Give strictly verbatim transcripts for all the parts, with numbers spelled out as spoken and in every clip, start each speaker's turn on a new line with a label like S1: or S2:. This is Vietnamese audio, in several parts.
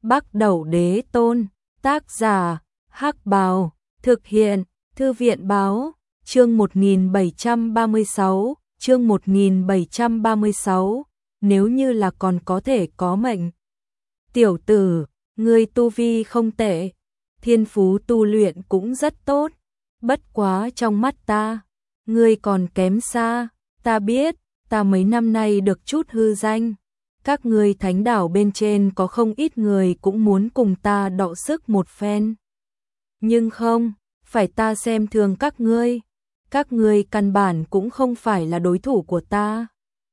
S1: Bắc Đẩu Đế Tôn, tác giả, Hắc Bào, thực hiện, Thư viện báo, chương một nghìn bảy trăm ba mươi sáu, chương một nghìn bảy trăm ba mươi sáu, nếu như là còn có thể có mệnh. Tiểu tử, ngươi tu vi không tệ, thiên phú tu luyện cũng rất tốt, bất quá trong mắt ta, ngươi còn kém xa, ta biết, ta mấy năm nay được chút hư danh. Các ngươi thánh đảo bên trên có không ít người cũng muốn cùng ta đọ sức một phen. Nhưng không, phải ta xem thường các ngươi. Các ngươi căn bản cũng không phải là đối thủ của ta.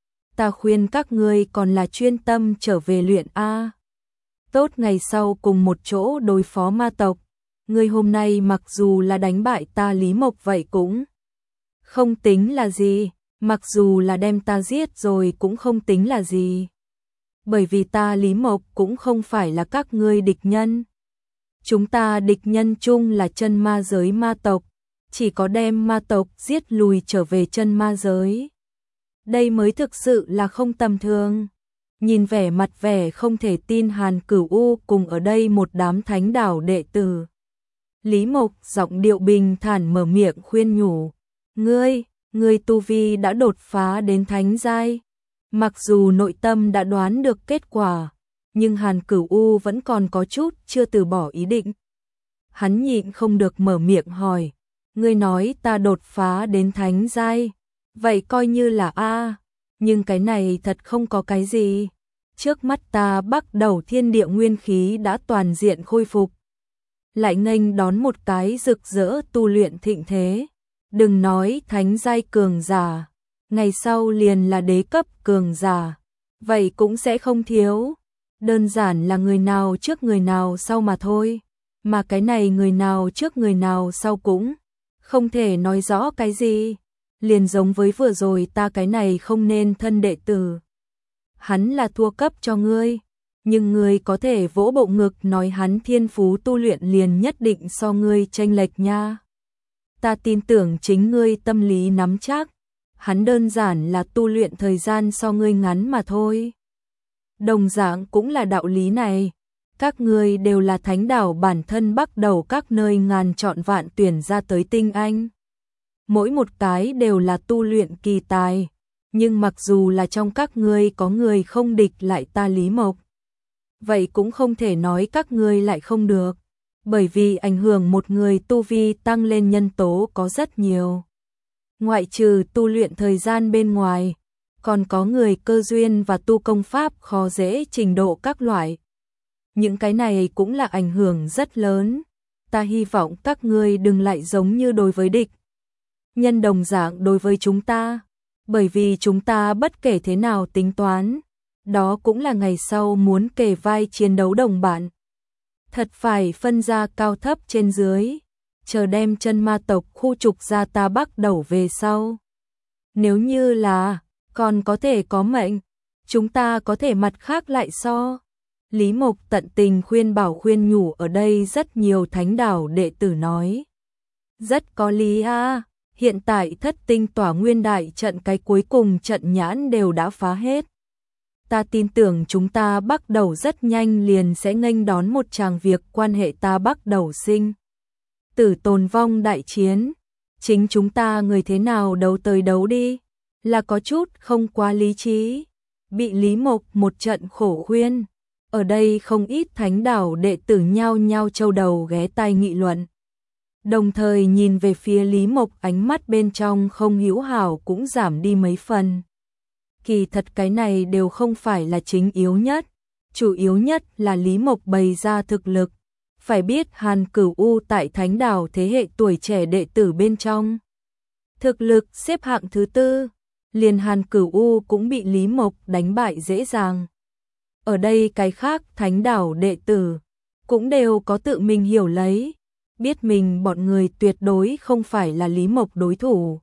S1: Ta khuyên các ngươi còn là chuyên tâm trở về luyện A. Tốt ngày sau cùng một chỗ đối phó ma tộc. Ngươi hôm nay mặc dù là đánh bại ta Lý Mộc vậy cũng không tính là gì. Mặc dù là đem ta giết rồi cũng không tính là gì. Bởi vì ta Lý Mộc cũng không phải là các ngươi địch nhân. Chúng ta địch nhân chung là chân ma giới ma tộc, chỉ có đem ma tộc giết lùi trở về chân ma giới. Đây mới thực sự là không tầm thường. Nhìn vẻ mặt vẻ không thể tin Hàn Cửu U cùng ở đây một đám thánh đảo đệ tử. Lý Mộc giọng điệu bình thản mở miệng khuyên nhủ. Ngươi, ngươi tu vi đã đột phá đến thánh giai. Mặc dù nội tâm đã đoán được kết quả, nhưng Hàn Cửu U vẫn còn có chút chưa từ bỏ ý định. Hắn nhịn không được mở miệng hỏi, ngươi nói ta đột phá đến thánh giai, vậy coi như là A, nhưng cái này thật không có cái gì. Trước mắt ta Bắc Đẩu thiên địa nguyên khí đã toàn diện khôi phục, lại nghênh đón một cái rực rỡ tu luyện thịnh thế. Đừng nói thánh giai cường giả, ngày sau liền là đế cấp cường giả, vậy cũng sẽ không thiếu. Đơn giản là người nào trước người nào sau mà thôi, mà cái này người nào trước người nào sau cũng không thể nói rõ cái gì. Liền giống với vừa rồi ta cái này không nên thân đệ tử. Hắn là thua cấp cho ngươi, nhưng ngươi có thể vỗ bộ ngực nói hắn thiên phú tu luyện liền nhất định so ngươi chênh lệch nha. Ta tin tưởng chính ngươi tâm lý nắm chắc. Hắn đơn giản là tu luyện thời gian so ngươi ngắn mà thôi. Đồng dạng cũng là đạo lý này. Các ngươi đều là thánh đảo bản thân Bắc Đẩu các nơi ngàn chọn vạn tuyển ra tới tinh anh. Mỗi một cái đều là tu luyện kỳ tài. Nhưng mặc dù là trong các ngươi có người không địch lại ta Lý Mộc, vậy cũng không thể nói các ngươi lại không được. Bởi vì ảnh hưởng một người tu vi tăng lên nhân tố có rất nhiều. Ngoại trừ tu luyện thời gian bên ngoài, còn có người cơ duyên và tu công pháp khó dễ trình độ các loại. Những cái này cũng là ảnh hưởng rất lớn. Ta hy vọng các ngươi đừng lại giống như đối với địch nhân đồng dạng đối với chúng ta, bởi vì chúng ta bất kể thế nào tính toán, đó cũng là ngày sau muốn kề vai chiến đấu đồng bạn. Thật phải phân ra cao thấp trên dưới, chờ đem chân ma tộc khu trục ra ta Bắc Đẩu về sau. Nếu như là còn có thể có mệnh, chúng ta có thể mặt khác lại so. Lý Mộc tận tình khuyên bảo khuyên nhủ ở đây rất nhiều thánh đảo đệ tử nói. Rất có lý a, hiện tại thất tinh tỏa nguyên đại trận cái cuối cùng trận nhãn đều đã phá hết. Ta tin tưởng chúng ta Bắc Đẩu rất nhanh liền sẽ nghênh đón một tràng việc quan hệ ta Bắc Đẩu sinh tử tồn vong đại chiến. Chính chúng ta người thế nào đấu tới đấu đi, là có chút không quá lý trí. Bị Lý Mộc một trận khổ khuyên, ở đây không ít thánh đảo đệ tử nhao nhao châu đầu ghé tai nghị luận. Đồng thời nhìn về phía Lý Mộc, ánh mắt bên trong không hữu hảo cũng giảm đi mấy phần. Kỳ thật cái này đều không phải là chính yếu nhất, chủ yếu nhất là Lý Mộc bày ra thực lực. Phải biết Hàn Cửu U tại thánh đảo thế hệ tuổi trẻ đệ tử bên trong, thực lực xếp hạng thứ tư, liền Hàn Cửu U cũng bị Lý Mộc đánh bại dễ dàng. Ở đây cái khác thánh đảo đệ tử cũng đều có tự mình hiểu lấy, biết mình bọn người tuyệt đối không phải là Lý Mộc đối thủ.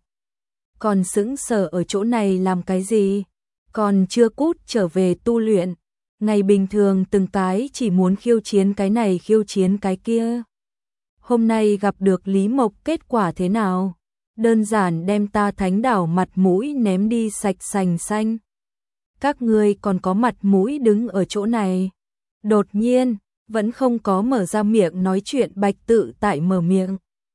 S1: Còn sững sờ ở chỗ này làm cái gì? Còn chưa cút trở về tu luyện. Ngày bình thường từng cái chỉ muốn khiêu chiến cái này khiêu chiến cái kia. Hôm nay gặp được Lý Mộc kết quả thế nào? Đơn giản đem ta thánh đảo mặt mũi ném đi sạch sành xanh. Các ngươi còn có mặt mũi đứng ở chỗ này. Đột nhiên, Vẫn không có mở ra miệng nói chuyện, Bạch Tự Tại mở miệng.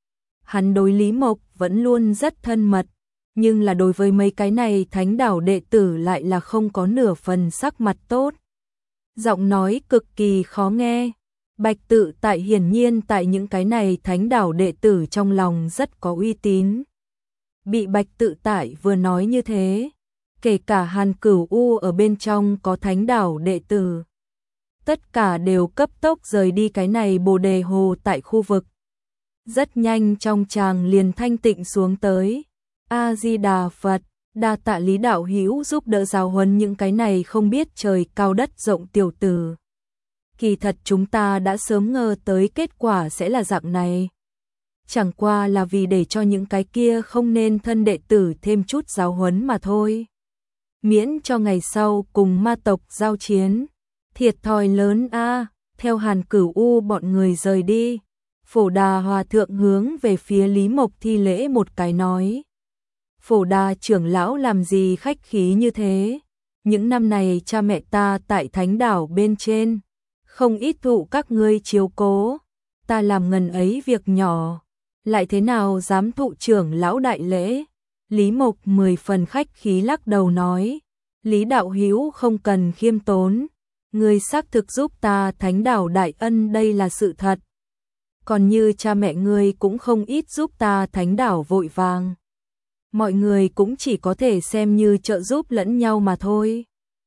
S1: Hắn đối Lý Mộc vẫn luôn rất thân mật, nhưng là đối với mấy cái này thánh đảo đệ tử lại là không có nửa phần sắc mặt tốt. Giọng nói cực kỳ khó nghe. Bạch Tự Tại hiển nhiên tại những cái này thánh đảo đệ tử trong lòng rất có uy tín. Bị Bạch Tự Tại vừa nói như thế, kể cả Hàn Cửu U ở bên trong có thánh đảo đệ tử, tất cả đều cấp tốc rời đi cái này Bồ Đề Hồ tại khu vực. Rất nhanh trong tràng liền thanh tịnh xuống tới. A Di Đà Phật, đa tạ Lý đạo hữu giúp đỡ giáo huấn những cái này không biết trời cao đất rộng tiểu tử. Kỳ thật chúng ta đã sớm ngờ tới kết quả sẽ là dạng này. Chẳng qua là vì để cho những cái kia không nên thân đệ tử thêm chút giáo huấn mà thôi. Miễn cho ngày sau cùng ma tộc giao chiến. Thiệt thòi lớn a. Theo Hàn Cửu U bọn người rời đi, Phổ Đà Hòa Thượng hướng về phía Lý Mộc thi lễ một cái nói. Phổ Đà trưởng lão làm gì khách khí như thế? Những năm này cha mẹ ta tại thánh đảo bên trên, không ít thụ các ngươi chiếu cố. Ta làm ngần ấy việc nhỏ, lại thế nào dám thụ trưởng lão đại lễ? Lý Mộc mười phần khách khí lắc đầu nói. Lý đạo hữu không cần khiêm tốn. Ngươi xác thực giúp ta thánh đảo đại ân, đây là sự thật. Còn như cha mẹ ngươi cũng không ít giúp ta thánh đảo vội vàng. Mọi người cũng chỉ có thể xem như trợ giúp lẫn nhau mà thôi.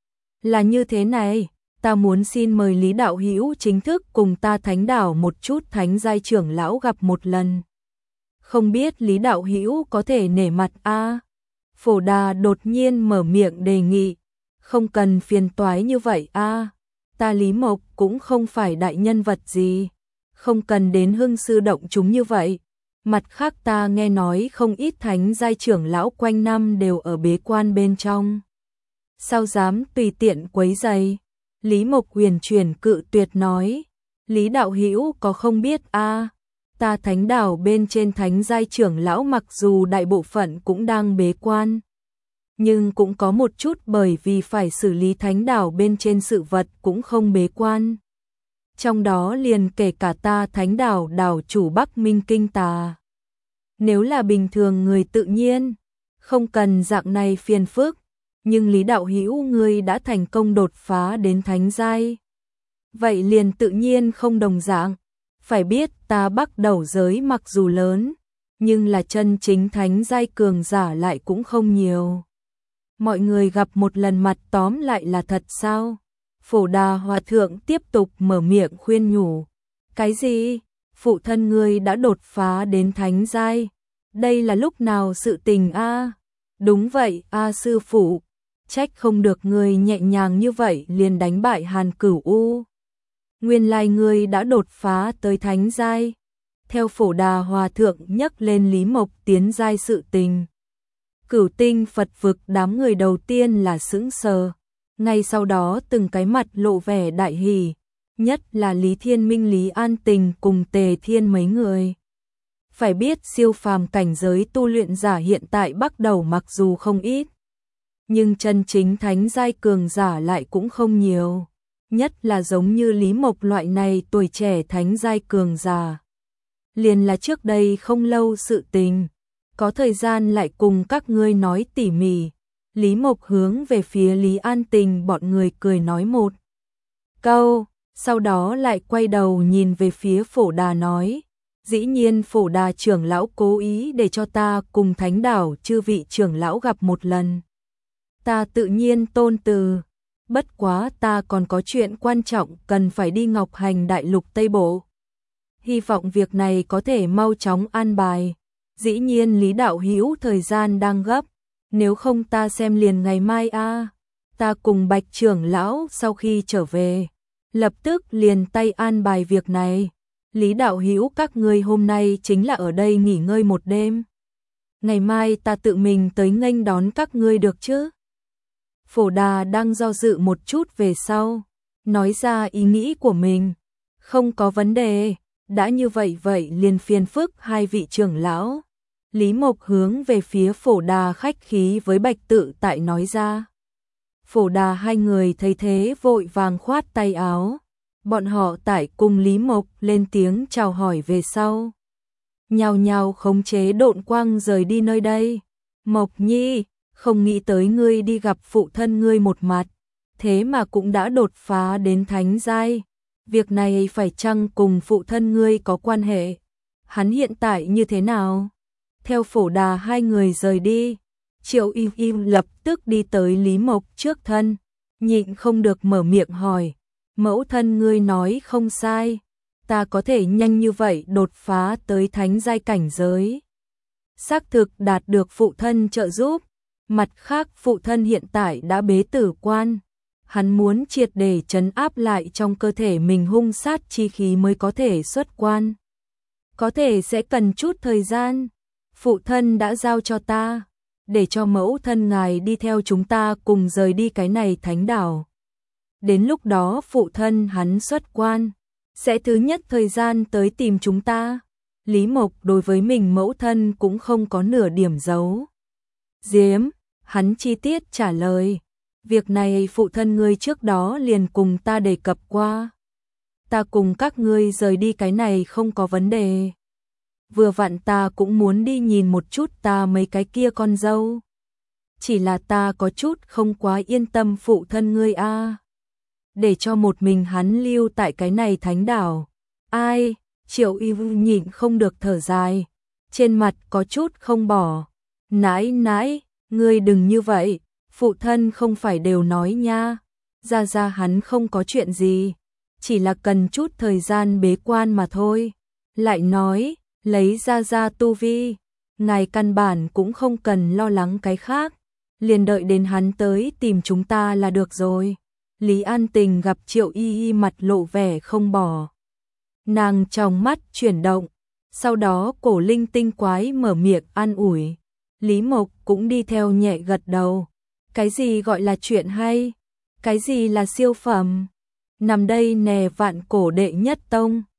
S1: Là như thế này, ta muốn xin mời Lý đạo hữu chính thức cùng ta thánh đảo một chút thánh giai trưởng lão gặp một lần. Không biết Lý đạo hữu có thể nể mặt a? Phổ Đà đột nhiên mở miệng đề nghị. Không cần phiền toái như vậy a. Ta Lý Mộc cũng không phải đại nhân vật gì, không cần đến hưng sư động chúng như vậy. Mặt khác ta nghe nói không ít thánh giai trưởng lão quanh năm đều ở bế quan bên trong. Sao dám tùy tiện quấy rầy? Lý Mộc huyền chuyển cự tuyệt nói. Lý đạo hữu có không biết a, ta thánh đảo bên trên thánh giai trưởng lão mặc dù đại bộ phận cũng đang bế quan, nhưng cũng có một chút bởi vì phải xử lý thánh đảo bên trên sự vật cũng không bế quan. Trong đó liền kể cả ta thánh đảo đảo chủ Bắc Minh Kinh Tà. Nếu là bình thường người tự nhiên, không cần dạng này phiền phức, nhưng Lý đạo hữu ngươi đã thành công đột phá đến thánh giai. Vậy liền tự nhiên không đồng dạng. Phải biết ta Bắc đầu giới mặc dù lớn, nhưng là chân chính thánh giai cường giả lại cũng không nhiều. Mọi người gặp một lần mặt tóm lại là thật sao? Phổ Đà Hòa Thượng tiếp tục mở miệng khuyên nhủ. Cái gì? Phụ thân ngươi đã đột phá đến thánh giai. Đây là lúc nào sự tình a? Đúng vậy a sư phụ. Trách không được ngươi nhẹ nhàng như vậy liền đánh bại Hàn Cửu U. Nguyên lai ngươi đã đột phá tới thánh giai. Theo Phổ Đà Hòa Thượng nhắc lên Lý Mộc tiến giai sự tình, Cửu Tinh Phật vực đám người đầu tiên là sững sờ, ngay sau đó từng cái mặt lộ vẻ đại hỉ, nhất là Lý Thiên Minh, Lý An Tình cùng Tề Thiên mấy người. Phải biết siêu phàm cảnh giới tu luyện giả hiện tại Bắc đầu mặc dù không ít, nhưng chân chính thánh giai cường giả lại cũng không nhiều, nhất là giống như Lý Mộc loại này tuổi trẻ thánh giai cường giả. Liền là trước đây không lâu sự tình, có thời gian lại cùng các ngươi nói tỉ mỉ. Lý Mộc hướng về phía Lý An Tình bọn người cười nói một câu, sau đó lại quay đầu nhìn về phía Phổ Đà nói. Dĩ nhiên Phổ Đà trưởng lão cố ý để cho ta cùng thánh đảo chư vị trưởng lão gặp một lần. Ta tự nhiên tôn từ, bất quá ta còn có chuyện quan trọng cần phải đi Ngọc Hành Đại Lục Tây Bộ. Hy vọng việc này có thể mau chóng an bài. Dĩ nhiên Lý đạo hữu thời gian đang gấp, nếu không ta xem liền ngày mai a. Ta cùng Bạch trưởng lão sau khi trở về, lập tức liền tay an bài việc này. Lý đạo hữu các ngươi hôm nay chính là ở đây nghỉ ngơi một đêm. Ngày mai ta tự mình tới nghênh đón các ngươi được chứ? Phổ Đà đang do dự một chút về sau, nói ra ý nghĩ của mình. Không có vấn đề, đã như vậy vậy liền phiền phức hai vị trưởng lão. Lý Mộc hướng về phía Phổ Đà khách khí với Bạch Tự Tại nói ra. Phổ Đà hai người thấy thế vội vàng khoát tay áo. Bọn họ tải cùng Lý Mộc lên tiếng chào hỏi về sau. Nhào nhào khống chế độn quang rời đi nơi đây. Mộc Nhi, không nghĩ tới ngươi đi gặp phụ thân ngươi một mặt, thế mà cũng đã đột phá đến thánh giai. Việc này phải chăng cùng phụ thân ngươi có quan hệ? Hắn hiện tại như thế nào? Theo Phổ Đà hai người rời đi, Triệu Im Im lập tức đi tới Lý Mộc trước thân, nhịn không được mở miệng hỏi, mẫu thân ngươi nói không sai, ta có thể nhanh như vậy đột phá tới thánh giai cảnh giới. Xác thực đạt được phụ thân trợ giúp, mặt khác phụ thân hiện tại đã bế tử quan, hắn muốn triệt để trấn áp lại trong cơ thể mình hung sát chi khí mới có thể xuất quan. Có thể sẽ cần chút thời gian, phụ thân đã giao cho ta, để cho mẫu thân ngài đi theo chúng ta cùng rời đi cái này thánh đảo. Đến lúc đó phụ thân hắn xuất quan, sẽ thứ nhất thời gian tới tìm chúng ta. Lý Mộc đối với mình mẫu thân cũng không có nửa điểm giấu giếm, hắn chi tiết trả lời, việc này phụ thân ngươi trước đó liền cùng ta đề cập qua. Ta cùng các ngươi rời đi cái này không có vấn đề. Vừa vặn ta cũng muốn đi nhìn một chút ta mấy cái kia con dâu. Chỉ là ta có chút không quá yên tâm phụ thân ngươi a. Để cho một mình hắn lưu tại cái này thánh đảo. Ai? Triệu Y Vu nhịn không được thở dài, trên mặt có chút không bỏ. Nãi nãi, ngươi đừng như vậy, phụ thân không phải đều nói nha. Ra ra hắn không có chuyện gì, chỉ là cần chút thời gian bế quan mà thôi. Lại nói, lấy ra ra tu vi, ngài căn bản cũng không cần lo lắng cái khác, liền đợi đến hắn tới tìm chúng ta là được rồi. Lý An Tình gặp Triệu Y Y mặt lộ vẻ không bỏ. Nàng trong mắt chuyển động, sau đó cổ linh tinh quái mở miệng an ủi. Lý Mộc cũng đi theo nhẹ gật đầu. Cái gì gọi là chuyện hay? Cái gì là siêu phẩm? Nằm đây nè vạn cổ đệ nhất tông.